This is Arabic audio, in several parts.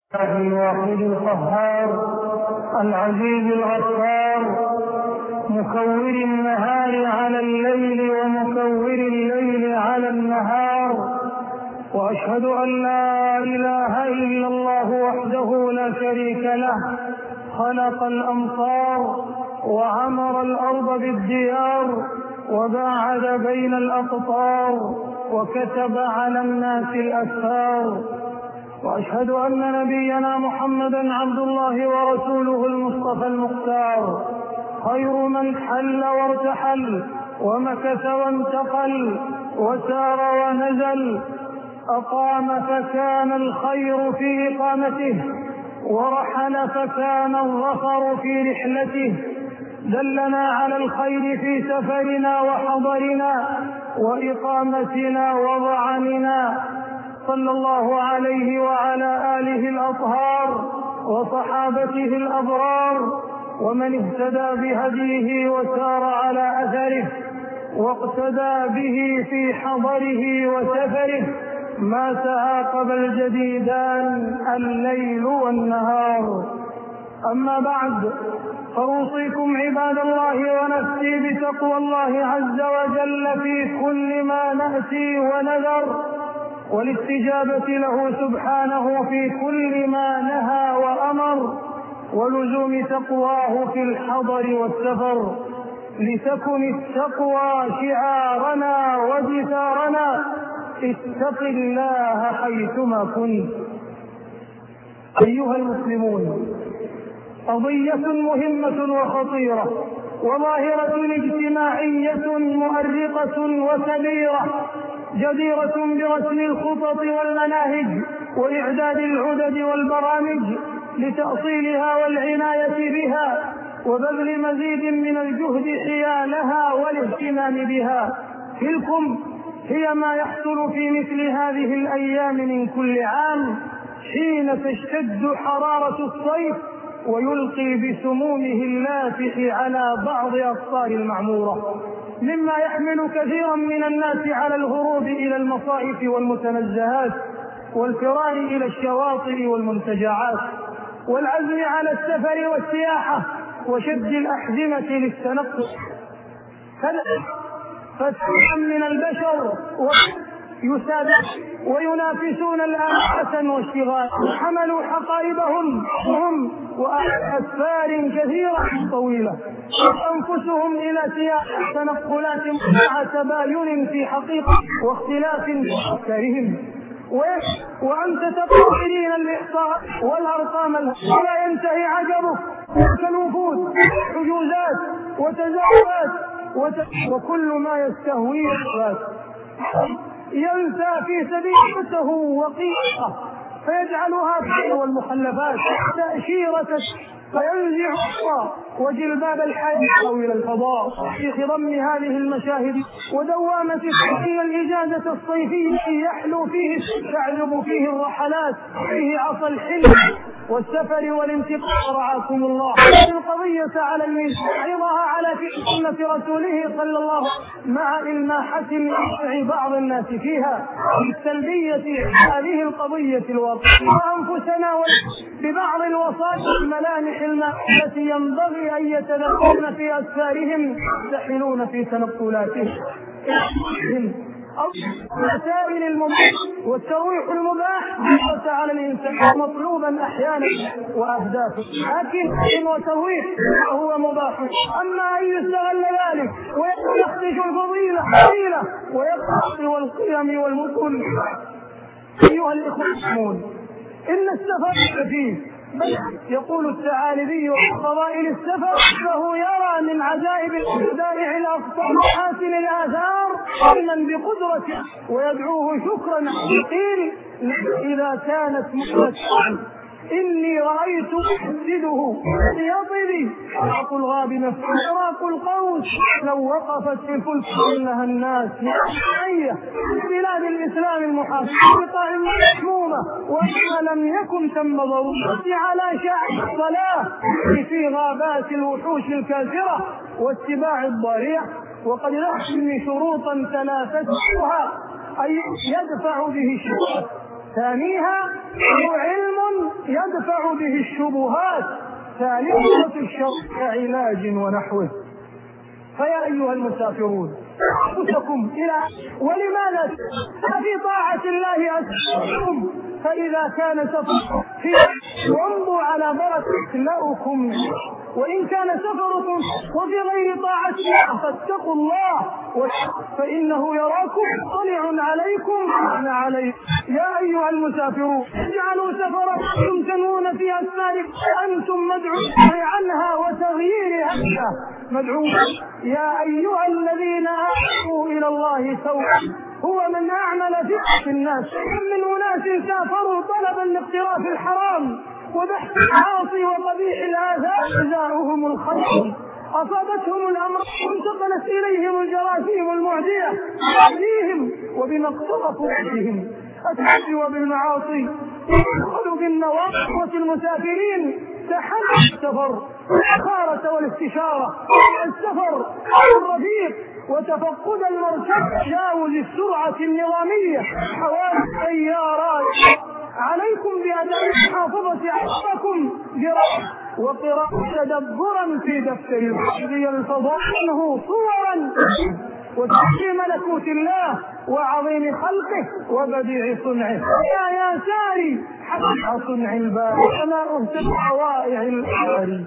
الواحد القهار العزيز الغفار، مكور النهار على الليل ومكور الليل على النهار، وأشهد أن لا إله إلا الله وحده لا شريك له، خلق الأمطار وعمر الأرض بالديار وباعد بين الأقطار وكتب على الناس الأسفار. وأشهد أن نبينا محمدا عبد الله ورسوله المصطفى المختار، خير من حل وارتحل ومكث وانتقل وسار ونزل، أقام فكان الخير في إقامته، ورحل فكان الظفر في رحلته، دلنا على الخير في سفرنا وحضرنا وإقامتنا وضعننا، صلى الله عليه وعلى آله الأطهار وصحابته الأبرار ومن اهتدى بهديه وسار على أثره واقتدى به في حضره وسفره، ما تعاقب الجديدان الليل والنهار. أما بعد، فأوصيكم عباد الله ونفسي بتقوى الله عز وجل في كل ما نأتي ونذر، والاستجابة له سبحانه في كل ما نهى وأمر، ولزوم تقواه في الحضر والسفر، لتكن التقوى شعارنا ودثارنا، اتق الله حيثما كنت. أيها المسلمون، قضية مهمة وخطيرة وظاهرة اجتماعية مؤرقة وكبيرة، جديرة برسم الخطط والمناهج وإعداد العدد والبرامج لتأصيلها والعناية بها وبذل مزيد من الجهد حيالها والاهتمام بها. تلكم هي ما يحصل في مثل هذه الأيام من كل عام، حين تشتد حرارة الصيف ويلقي بسمومه اللافح على بعض أقطار المعمورة، مما يحمل كثيرا من الناس على الهروب إلى المصائف والمتنزهات والفرار إلى الشواطئ والمنتجعات والعزم على السفر والسياحة وشد الأحزمة للتنقل. فتحا من البشر يسابق وينافسون الآن والشغال، حملوا حقائبهم هم وأسفار كثيرة طويلة أنفسهم إلى سياق تنقلات مع تباين في حقيقة واختلاف في أفكارهم، وأنت تقرين الإحصاء والأرقام لا ينتهي عجبك، كالوفود حجوزات وتزاوات وكل ما يستهويه ينسى في سبيلته وقيمته فيجعلها والمخلفات تأشيرة، فينزع وجلباب الحياة إلى الفضاء في خضم هذه المشاهد ودوامة فيه الإجازة الصيفية يحلو فيه تعذب فيه الرحلات، فيه عصا الحلم والسفر والانتقال، رعاكم الله. القضية على الميزان عرضها على سنة رسوله صلى الله عليه وسلم مع إلماحة من بعض الناس فيها بالسلبية هذه القضية الواقعية، وأنفسنا ببعض الوصايا الملامح التي ينبغي أن يتذكرن في أسفارهم يحتحلون في تنقلاتهم أو وسائل المباح والترويح المباح على الإنسان مطلوبا أحيانا وأهدافه، لكن وترويح هو مباح. أما أن يستغل ذلك ويخدش الفضيلة ويقصد والقيم والمثل، أيها الإخوة المسلمون، إن السفر فيه يقول الثعالبي وفضائل السفر فهو يرى من عجائب البدائع الأفضل محاسن الآثار علما بقدرته ويدعوه شكرا. قيل إذا كانت مؤلسة إني رأيت أحسده يطري حق الغاب نفسه القوس لو وقفت في الفلك إنها الناس حية بلاد الإسلام المحافظة بقائم محمومة، وإن لم يكن ثم ضرورة على شاع الصلاة في غابات الوحوش الكافرة واتباع الضريع، وقد نحمي شروطا ثلاثتها أي يدفع به الشرع. ثانيها هو علم ويدفع به الشبهات. ثالثة الشرع كعلاج ونحوه. فيا أيها المسافرون أنفسكم ولماذا في طاعة الله أسفركم؟ فإذا كان سفر وامضوا على بركة لؤكم، وإن كان سفركم وفي غير طاعة الله فاتقوا الله فإنه يراكم طلع عليكم عليه. يا أيها المسافرون اجعلوا سفركم تنوون في أسفاركم أنتم مدعون عنها وتغييرها مدعون. يا أيها الذين آمنوا إلى الله توبة هو من أعمل في الناس من أناس سافروا طلبا لاقتراف الحرام وبحث العاصي وقبيح الآثار جزاؤهم الخير أصابتهم الأمر وانتقلت إليهم الجراثيم المعدية بهم وبما اقترفوا بهم التعدي وبالمعاصي يدخلوا بالنواقص المسافرين تحمل السفر والخارة والاستشارة السفر الرفيق وتفقد المركب تجاوز السرعة النظامية حوالي السيارات. عليكم بأداء محافظة أحفظكم وقراءة تدبرا في دفتر الحفظ يلفظ عنه صورا وتحكي ملكوت الله وعظيم خلقه وبديع صنعه. يا ساري حتى صنع الباري كما أهتم حوائع الباري.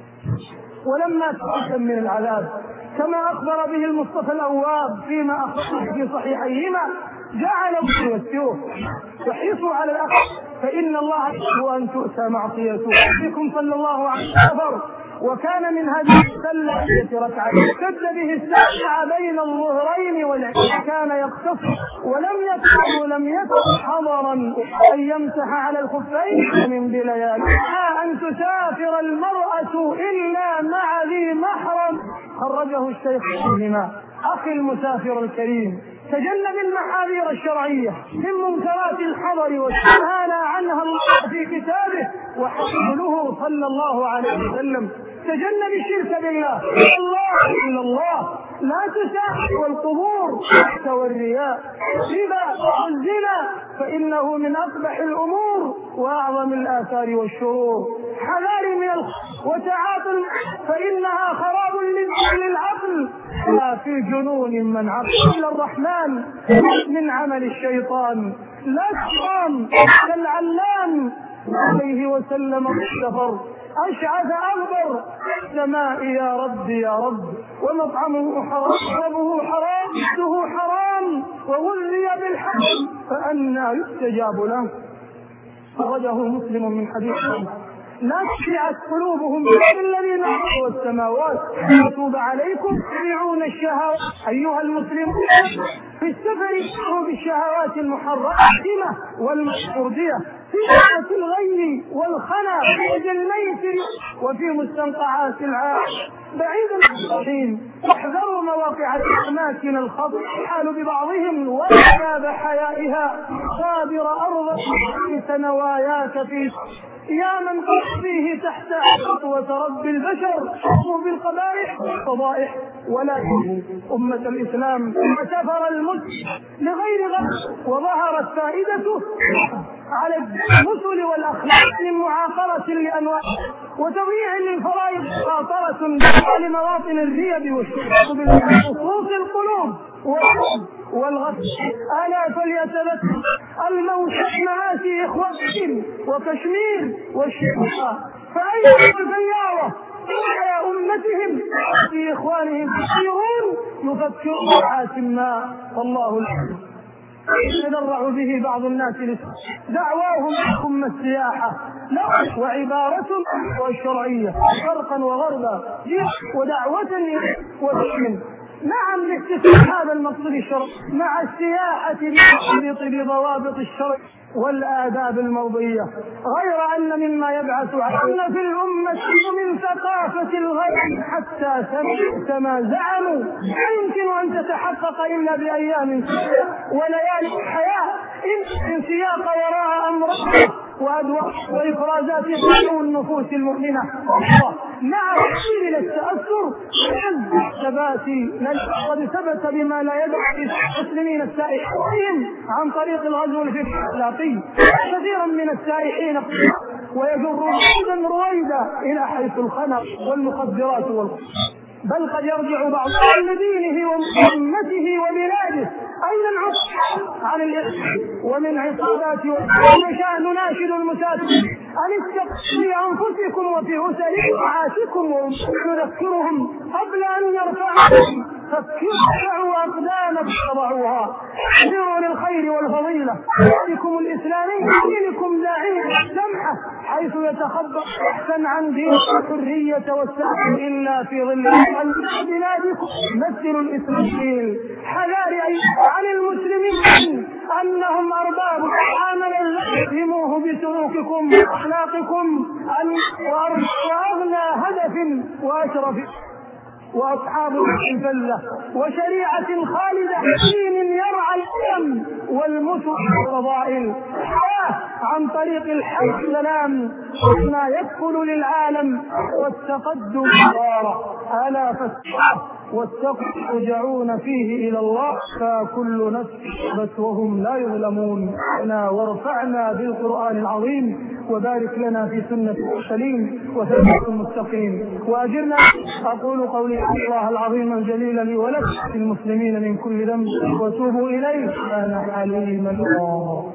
ولما تقسم من العذاب كما أخبر به المصطفى الأواب فيما أخبر في صحيحيهما جعل يوسف وحرصوا على الأخذ فإن الله يحب أن تؤتى معصيته. بكم صلى الله عليه وسلم وكان من هذه السلة ركعة اشتد به الساعة بين الظهرين والعشاء كان يقتصر ولم يكن حضرا أن يمسح على الخفين من بليال أن تسافر المرأة إلا مع ذي محرم. خرجه الشيخ فيهما. أخي المسافر الكريم تجنب المحاذير الشرعية من منكرات الحضر وشنهانا عنها الله في كتابه وحسنه صلى الله عليه وسلم. تجنب الشرك بالله الله إلا الله لا تساءل والقبور والرياء ربا والزنا فإنه من أقبح الأمور وأعظم الآثار والشرور. حذار من وتعاطل فإنها خراب للعقل لا في جنون من عقل الرحمن من عمل الشيطان لا تقام كالعلام عليه وسلم السفر أشعث أغبر السماء يا رب يا رب ومطعمه حرام وشربه حرام ومأكله حرام وغذي بالحرام فأنى يستجاب له. خرجه مسلم من حديث لا تشعت قلوبهم الذين عصوا السماوات يتوب عليكم تبعون الشهوات. أيها المسلمون في السفر يشعروا بالشهوات المحرمة والمردية في ساعة الغي والخنا في الميسر وفي مستنقعات العاش بعيد الحين. احذروا مواقع الأماكن الخطر حال ببعضهم وكاب حيائها صابر أرض سنواياك في يا من قد فيه تحت خطوة رب البشر حكموا بالقبائح والفضائح. ولا أمة الإسلام سفر المسلم لغير غرض وظهرت فائدته على الرسل والأخلاق من معاقرة لأنواع وتضييع للفرائض خاطرة لمواطن الريب والشرك بخصوص القلوب والغفل. ألا فليتذكر الموت مآسي إخوانهم وكشمير والشيخ فأيها البيارة على أمتهم في إخوانهم كثيرون يفكرون حاسما والله الحمد يتدرع به بعض الناس دعواهم ثم السياحة لا وعبارة والشرعية شرقا وغربا ودعوة ودين. نعم لاكتساب هذا المقصود الشرعي مع السياحة بضوابط الشرع والآداب الموضية غير أن مما يبعث أن في الأمة من ثقافة الغيب حتى كما زعموا لا يمكن أن تتحقق إلا بأيام وليالي الحياة إن سياق وراء أمرها وأدواء وإفرازات قانون النفوس المؤمنة مع تحصيل التأثر الثبات قد ثبت بما لا يدع المسلمين السائحين عن طريق الغزو الفكري الأخلاقي. كثيرا من السائحين ويجر رويدا رويدا إلى حيث الخنق والمخدرات بل قد يرجع بعضهم لدينه وأمته وبلاده. أين العقل عن الإرث ومن عصابات ونشاء نناشد المسافرين أن اتقوا في أنفسكم وفي أسركم ونذكرهم قبل أن يرفعوا فكروا أقدامكم فضعوها. احذروا للخير والفضيلة دينكم الإسلامي دينكم داعية السمحة حيث يتخبأ أحسن عن دين الحرية والسلام إلا في ظل بلادكم. مثلوا الإسلاميين حذار عن المسلمين أنهم أرباب عملا فهموه بسلوككم وأخلاقكم وأغنى هدف وأشرف وأصحاب الفلة وشريعة خالدة دين يرعى الأمن والمسر والفضائل عن طريق الحق والسلام ما يدخل للعالم والتقدم ضارا. ألا فاتقوا واتقوا ترجعون فيه إلى الله فكل نفس بس وهم لا يظلمون. وارفعنا بالقرآن العظيم وبارك لنا في سنة المرسلين وثبت المستقيم وأجرنا. أقول قولي الله العظيم الجليل لي ولك المسلمين من كل ذنب وتوبوا إليه أنا حليم الله.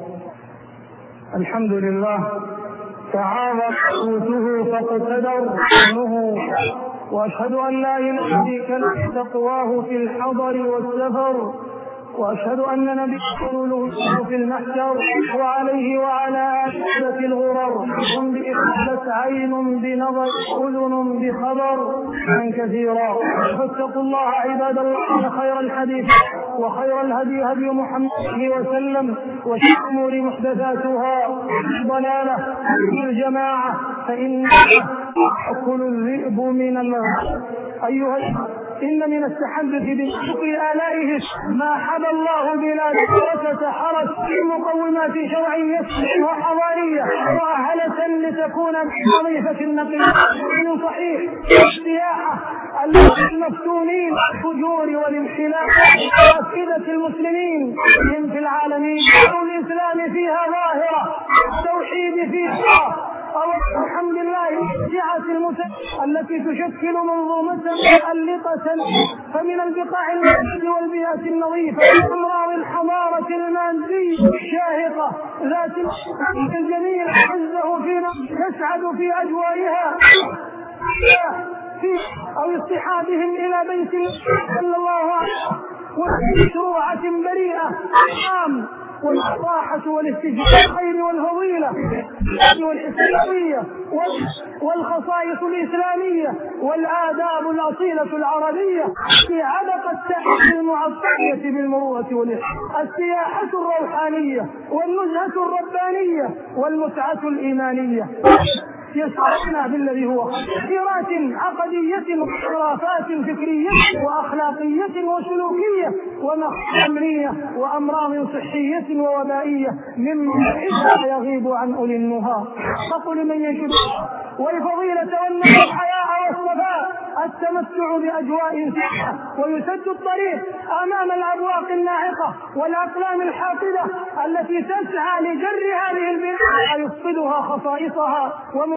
الحمد لله تعاظم قوته فاقتدر عنه وأشهد أن لا إله إلا الله تقواه في الحضر والسفر وأشهد أن نبي رسوله في المحشر وعليه وعلى آله الغرر هم بإخلاص عين بنظر أذن بخبر من كثيرا. فاتقوا الله عباد الله خير الحديث وخير الهدي هدي محمد وسلم وشر الأمور محدثاتها ضلالة الجماعة فإن يأكل الذئب من الغنم. أيها إن من التحدث بحق آلائه ما حبى الله بلاده وتسحرت مقومات شرعية وحضارية مؤهلة لتكون نظيفة النقية من صحيح السياحة المفتونين الفجور والانحلال وأفئدة المسلمين من في العالمين الإسلام فيها ظاهرة التوحيد فيها الحمد لله الشيعة التي تشكل منظومة مؤلقة فمن البقاع المادية والبيئة النظيفة أمراض الحضارة المادية الشاهقة ذات الجميل عزه فينا يسعد في أجوائها أو اصطحابهم إلى بيت صلى الله عليه وسلم ومشروعة بريئة والراحة والاستجابة الخير والفضيلة والإسلامية والخصائص الإسلامية والآداب الأصيلة العربية في عبق التحدي المعطية بالمروءة والإحسان السياحة الروحانية والنزهة الربانية والمتعة الإيمانية يسعدنا بالذي هو خيرات عقدية وخرافات فكرية وأخلاقية وسلوكية وأمنية وأمراض صحية ووبائية مما يغيب عن أولي النهى. فقل من يشد والفضيلة والحياء والصفاء التمتع بأجواء سحة ويسد الطريق أمام الأبواق الناعقة والأقلام الحاقدة التي تسعى لجر هذه البلاد ويفقدها خصائصها